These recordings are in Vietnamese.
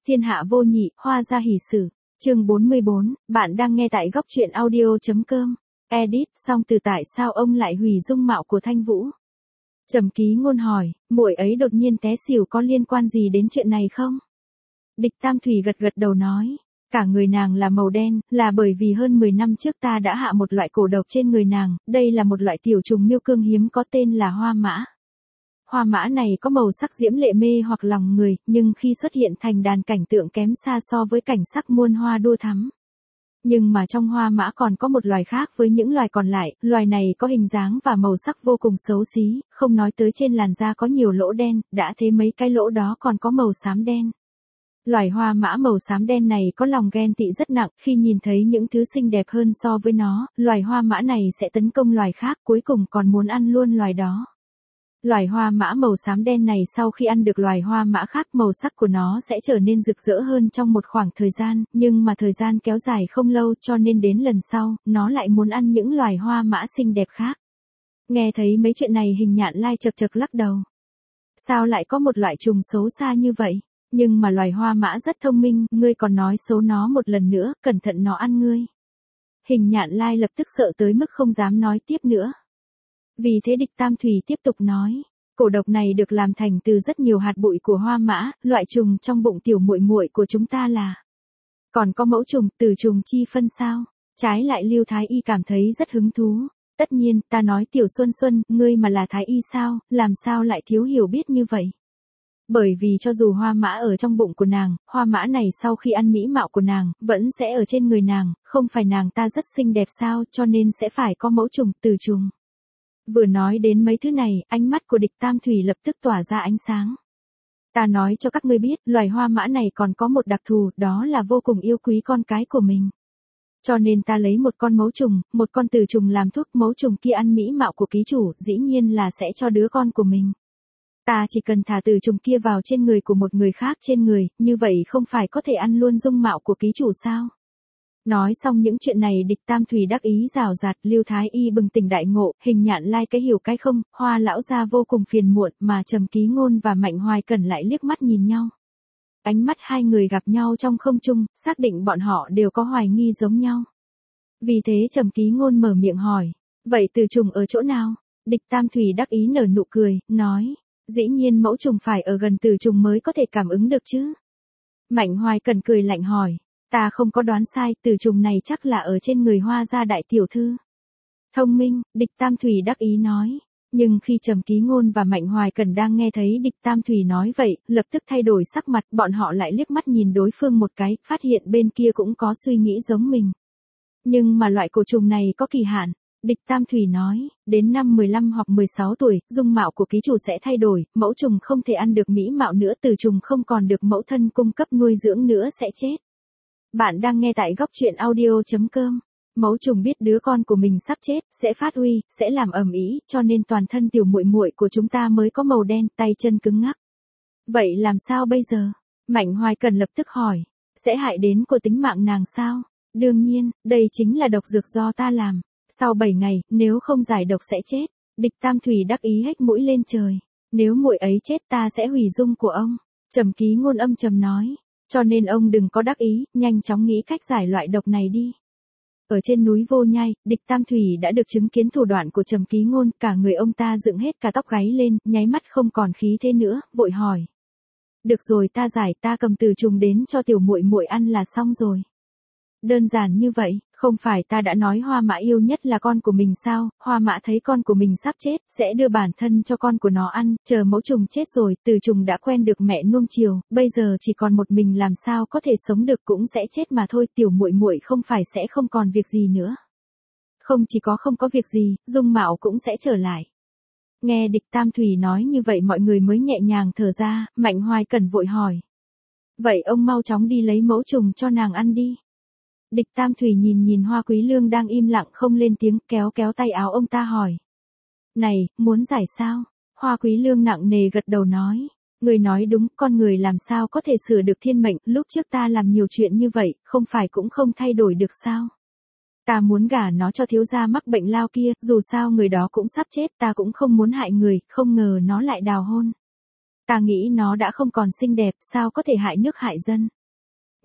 Thiên hạ vô nhị, hoa gia hỷ sử. Chương 44, bạn đang nghe tại góc truyện audio.com. Edit xong từ tại sao ông lại hủy dung mạo của Thanh Vũ? Trầm Ký Ngôn hỏi, muội ấy đột nhiên té xỉu có liên quan gì đến chuyện này không? Địch Tam Thủy gật gật đầu nói, cả người nàng là màu đen, là bởi vì hơn 10 năm trước ta đã hạ một loại cổ độc trên người nàng, đây là một loại tiểu trùng miêu cương hiếm có tên là hoa mã. Hoa mã này có màu sắc diễm lệ mê hoặc lòng người, nhưng khi xuất hiện thành đàn cảnh tượng kém xa so với cảnh sắc muôn hoa đua thắm. Nhưng mà trong hoa mã còn có một loài khác với những loài còn lại, loài này có hình dáng và màu sắc vô cùng xấu xí, không nói tới trên làn da có nhiều lỗ đen, đã thế mấy cái lỗ đó còn có màu xám đen. Loài hoa mã màu xám đen này có lòng ghen tị rất nặng, khi nhìn thấy những thứ xinh đẹp hơn so với nó, loài hoa mã này sẽ tấn công loài khác, cuối cùng còn muốn ăn luôn loài đó. Loài hoa mã màu xám đen này sau khi ăn được loài hoa mã khác, màu sắc của nó sẽ trở nên rực rỡ hơn trong một khoảng thời gian, nhưng mà thời gian kéo dài không lâu cho nên đến lần sau, nó lại muốn ăn những loài hoa mã xinh đẹp khác. Nghe thấy mấy chuyện này Hình Nhạn Lai chật chật lắc đầu. Sao lại có một loại trùng xấu xa như vậy? Nhưng mà loài hoa mã rất thông minh, ngươi còn nói xấu nó một lần nữa, cẩn thận nó ăn ngươi. Hình Nhạn Lai lập tức sợ tới mức không dám nói tiếp nữa. Vì thế Địch Tam Thủy tiếp tục nói, cổ độc này được làm thành từ rất nhiều hạt bụi của hoa mã, loại trùng trong bụng tiểu muội muội của chúng ta là. Còn có mẫu trùng, từ trùng chi phân sao? Trái lại Lưu Thái Y cảm thấy rất hứng thú. Tất nhiên, ta nói Tiểu Xuân Xuân, ngươi mà là Thái Y sao, làm sao lại thiếu hiểu biết như vậy? Bởi vì cho dù hoa mã ở trong bụng của nàng, hoa mã này sau khi ăn mỹ mạo của nàng, vẫn sẽ ở trên người nàng, không phải nàng ta rất xinh đẹp sao, cho nên sẽ phải có mẫu trùng, từ trùng. Vừa nói đến mấy thứ này, ánh mắt của Địch Tam Thủy lập tức tỏa ra ánh sáng. Ta nói cho các ngươi biết, loài hoa mã này còn có một đặc thù, đó là vô cùng yêu quý con cái của mình. Cho nên ta lấy một con mẫu trùng, một con từ trùng làm thuốc, mẫu trùng kia ăn mỹ mạo của ký chủ, dĩ nhiên là sẽ cho đứa con của mình. Ta chỉ cần thả từ trùng kia vào trên người của một người khác trên người, như vậy không phải có thể ăn luôn dung mạo của ký chủ sao? Nói xong những chuyện này Địch Tam Thủy đắc ý rào rạt, Lưu Thái Y bừng tỉnh đại ngộ, Hình Nhạn Lai cái hiểu cái không, Hoa lão gia vô cùng phiền muộn, mà Trầm Ký Ngôn và Mạnh Hoài Cẩn lại liếc mắt nhìn nhau. Ánh mắt hai người gặp nhau trong không trung, xác định bọn họ đều có hoài nghi giống nhau. Vì thế Trầm Ký Ngôn mở miệng hỏi, vậy từ trùng ở chỗ nào? Địch Tam Thủy đắc ý nở nụ cười, nói, dĩ nhiên mẫu trùng phải ở gần từ trùng mới có thể cảm ứng được chứ. Mạnh Hoài Cẩn cười lạnh hỏi, ta không có đoán sai, từ trùng này chắc là ở trên người Hoa gia đại tiểu thư. Thông minh, Địch Tam Thủy đắc ý nói. Nhưng khi Trầm Ký Ngôn và Mạnh Hoài Cẩn đang nghe thấy Địch Tam Thủy nói vậy, lập tức thay đổi sắc mặt, bọn họ lại liếc mắt nhìn đối phương một cái, phát hiện bên kia cũng có suy nghĩ giống mình. Nhưng mà loại cổ trùng này có kỳ hạn. Địch Tam Thủy nói, đến năm 15 hoặc 16 tuổi, dung mạo của ký chủ sẽ thay đổi, mẫu trùng không thể ăn được mỹ mạo nữa, từ trùng không còn được mẫu thân cung cấp nuôi dưỡng nữa sẽ chết. Bạn đang nghe tại góc truyện audio.com. Mẫu trùng biết đứa con của mình sắp chết, sẽ phát uy, sẽ làm ầm ĩ, cho nên toàn thân tiểu muội muội của chúng ta mới có màu đen, tay chân cứng ngắc. Vậy làm sao bây giờ? Mạnh Hoài Cần lập tức hỏi, sẽ hại đến của tính mạng nàng sao? Đương nhiên, đây chính là độc dược do ta làm. Sau 7 ngày, nếu không giải độc sẽ chết. Địch Tam Thủy đắc ý hếch mũi lên trời. Nếu muội ấy chết ta sẽ hủy dung của ông. Trầm Ký Ngôn âm trầm nói. Cho nên ông đừng có đắc ý, nhanh chóng nghĩ cách giải loại độc này đi. Ở trên núi Vô Nhai, Địch Tam Thủy đã được chứng kiến thủ đoạn của Trầm Ký Ngôn, cả người ông ta dựng hết cả tóc gáy lên, nháy mắt không còn khí thế nữa, vội hỏi. Được rồi, ta giải, ta cầm từ trùng đến cho tiểu muội muội ăn là xong rồi. Đơn giản như vậy, không phải ta đã nói Hoa Mã yêu nhất là con của mình sao? Hoa Mã thấy con của mình sắp chết, sẽ đưa bản thân cho con của nó ăn, chờ mẫu trùng chết rồi, từ trùng đã quen được mẹ nuông chiều, bây giờ chỉ còn một mình làm sao có thể sống được, cũng sẽ chết mà thôi, tiểu muội muội không phải sẽ không còn việc gì nữa. Không chỉ có không có việc gì, dung mạo cũng sẽ trở lại. Nghe Địch Tam Thủy nói như vậy mọi người mới nhẹ nhàng thở ra, Mạnh Hoài Cẩn vội hỏi. Vậy ông mau chóng đi lấy mẫu trùng cho nàng ăn đi. Địch Tam Thủy nhìn Hoa Quý Lương đang im lặng không lên tiếng, kéo tay áo ông ta hỏi. Này, muốn giải sao? Hoa Quý Lương nặng nề gật đầu nói. Người nói đúng, con người làm sao có thể sửa được thiên mệnh, lúc trước ta làm nhiều chuyện như vậy, không phải cũng không thay đổi được sao? Ta muốn gả nó cho thiếu gia mắc bệnh lao kia, dù sao người đó cũng sắp chết, ta cũng không muốn hại người, không ngờ nó lại đào hôn. Ta nghĩ nó đã không còn xinh đẹp, sao có thể hại nước hại dân?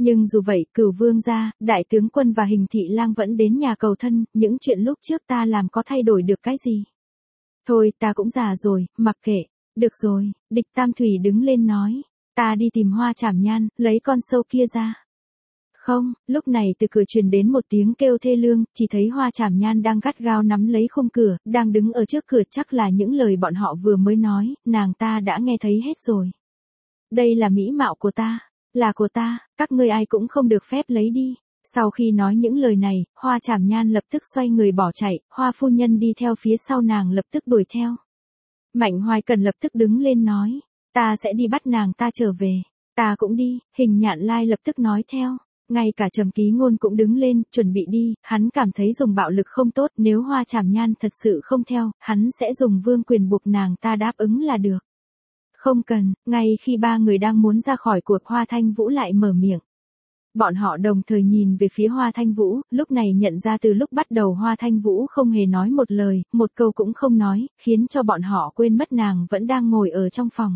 Nhưng dù vậy, Cửu vương gia, đại tướng quân và Hình thị lang vẫn đến nhà cầu thân, những chuyện lúc trước ta làm có thay đổi được cái gì? Thôi, ta cũng già rồi, mặc kệ. Được rồi, Địch Tam Thủy đứng lên nói. Ta đi tìm Hoa Trảm Nhan, lấy con sâu kia ra. Không, lúc này từ cửa truyền đến một tiếng kêu thê lương, chỉ thấy Hoa Trảm Nhan đang gắt gao nắm lấy khung cửa, đang đứng ở trước cửa, chắc là những lời bọn họ vừa mới nói, nàng ta đã nghe thấy hết rồi. Đây là mỹ mạo của ta, là của ta, các ngươi ai cũng không được phép lấy đi. Sau khi nói những lời này, Hoa Trảm Nhan lập tức xoay người bỏ chạy, Hoa phu nhân đi theo phía sau nàng lập tức đuổi theo. Mạnh Hoài Cần lập tức đứng lên nói, ta sẽ đi bắt nàng ta trở về. Ta cũng đi, Hình Nhạn Lai lập tức nói theo. Ngay cả Trầm Ký Ngôn cũng đứng lên, chuẩn bị đi, hắn cảm thấy dùng bạo lực không tốt, nếu Hoa Trảm Nhan thật sự không theo, hắn sẽ dùng vương quyền buộc nàng ta đáp ứng là được. Không cần, ngay khi ba người đang muốn ra khỏi cuộc, Hoa Thanh Vũ lại mở miệng. Bọn họ đồng thời nhìn về phía Hoa Thanh Vũ, lúc này nhận ra từ lúc bắt đầu Hoa Thanh Vũ không hề nói một lời, một câu cũng không nói, khiến cho bọn họ quên mất nàng vẫn đang ngồi ở trong phòng.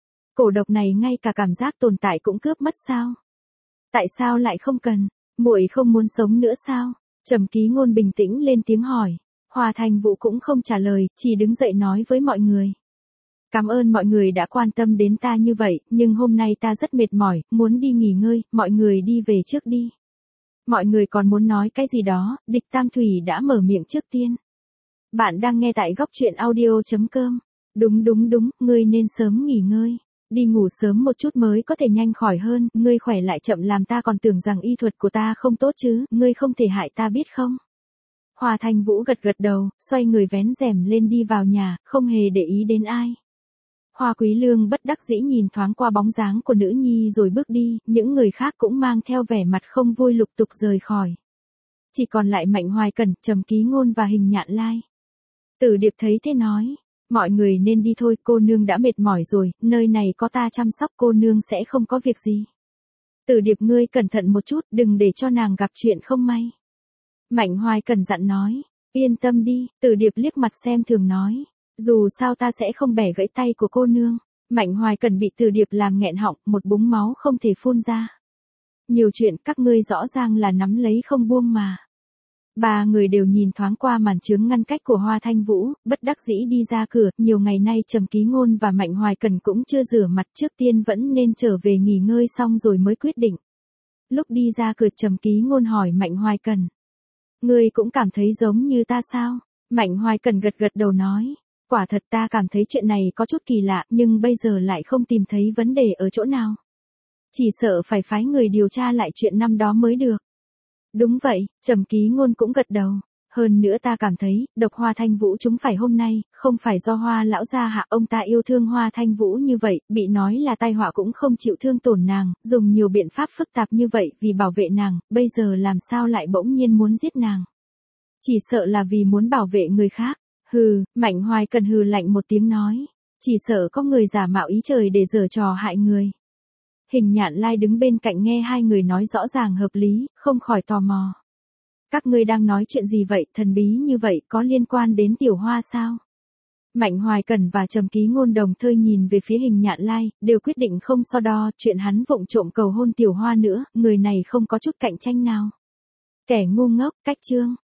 Cổ độc này ngay cả cảm giác tồn tại cũng cướp mất sao? Tại sao lại không cần? Muội không muốn sống nữa sao? Trầm Ký Ngôn bình tĩnh lên tiếng hỏi. Hoa Thanh Vũ cũng không trả lời, chỉ đứng dậy nói với mọi người. Cảm ơn mọi người đã quan tâm đến ta như vậy, nhưng hôm nay ta rất mệt mỏi, muốn đi nghỉ ngơi, mọi người đi về trước đi. Mọi người còn muốn nói cái gì đó, Địch Tam Thủy đã mở miệng trước tiên. Bạn đang nghe tại góc truyện audio.com. Đúng, ngươi nên sớm nghỉ ngơi. Đi ngủ sớm một chút mới có thể nhanh khỏi hơn, ngươi khỏe lại chậm làm ta còn tưởng rằng y thuật của ta không tốt chứ, ngươi không thể hại ta biết không? Hoa Thanh Vũ gật gật đầu, xoay người vén rèm lên đi vào nhà, không hề để ý đến ai. Hoa Quý Lương bất đắc dĩ nhìn thoáng qua bóng dáng của nữ nhi rồi bước đi, những người khác cũng mang theo vẻ mặt không vui lục tục rời khỏi. Chỉ còn lại Mạnh Hoài Cẩn, Trầm Ký Ngôn và Hình Nhạn Lai. Tử Điệp thấy thế nói, mọi người nên đi thôi, cô nương đã mệt mỏi rồi, nơi này có ta chăm sóc, cô nương sẽ không có việc gì. Tử Điệp ngươi cẩn thận một chút, đừng để cho nàng gặp chuyện không may. Mạnh Hoài Cẩn dặn nói, yên tâm đi, Tử Điệp liếc mặt xem thường nói. Dù sao ta sẽ không bẻ gãy tay của cô nương. Mạnh Hoài Cần bị Từ Điệp làm nghẹn họng, một búng máu không thể phun ra. Nhiều chuyện các ngươi rõ ràng là nắm lấy không buông mà. Ba người đều nhìn thoáng qua màn chướng ngăn cách của Hoa Thanh Vũ, bất đắc dĩ đi ra cửa. Nhiều ngày nay Trầm Ký Ngôn và Mạnh Hoài Cần cũng chưa rửa mặt, trước tiên vẫn nên trở về nghỉ ngơi xong rồi mới quyết định. Lúc đi ra cửa Trầm Ký Ngôn hỏi Mạnh Hoài Cần. Ngươi cũng cảm thấy giống như ta sao? Mạnh Hoài Cần gật gật đầu nói. Quả thật ta cảm thấy chuyện này có chút kỳ lạ, nhưng bây giờ lại không tìm thấy vấn đề ở chỗ nào. Chỉ sợ phải phái người điều tra lại chuyện năm đó mới được. Đúng vậy, Trầm Ký Ngôn cũng gật đầu. Hơn nữa ta cảm thấy, độc Hoa Thanh Vũ chúng phải hôm nay, không phải do Hoa lão gia hạ, ông ta yêu thương Hoa Thanh Vũ như vậy, bị nói là tai họa cũng không chịu thương tổn nàng, dùng nhiều biện pháp phức tạp như vậy vì bảo vệ nàng, bây giờ làm sao lại bỗng nhiên muốn giết nàng. Chỉ sợ là vì muốn bảo vệ người khác. Hừ, Mạnh Hoài Cần hừ lạnh một tiếng nói. Chỉ sợ có người giả mạo ý trời để giở trò hại người. Hình Nhạn Lai đứng bên cạnh nghe hai người nói rõ ràng hợp lý, không khỏi tò mò. Các ngươi đang nói chuyện gì vậy, thần bí như vậy, có liên quan đến Tiểu Hoa sao? Mạnh Hoài Cần và Trầm Ký Ngôn đồng thời nhìn về phía Hình Nhạn Lai, đều quyết định không so đo chuyện hắn vụng trộm cầu hôn Tiểu Hoa nữa, người này không có chút cạnh tranh nào. Kẻ ngu ngốc, cách chương.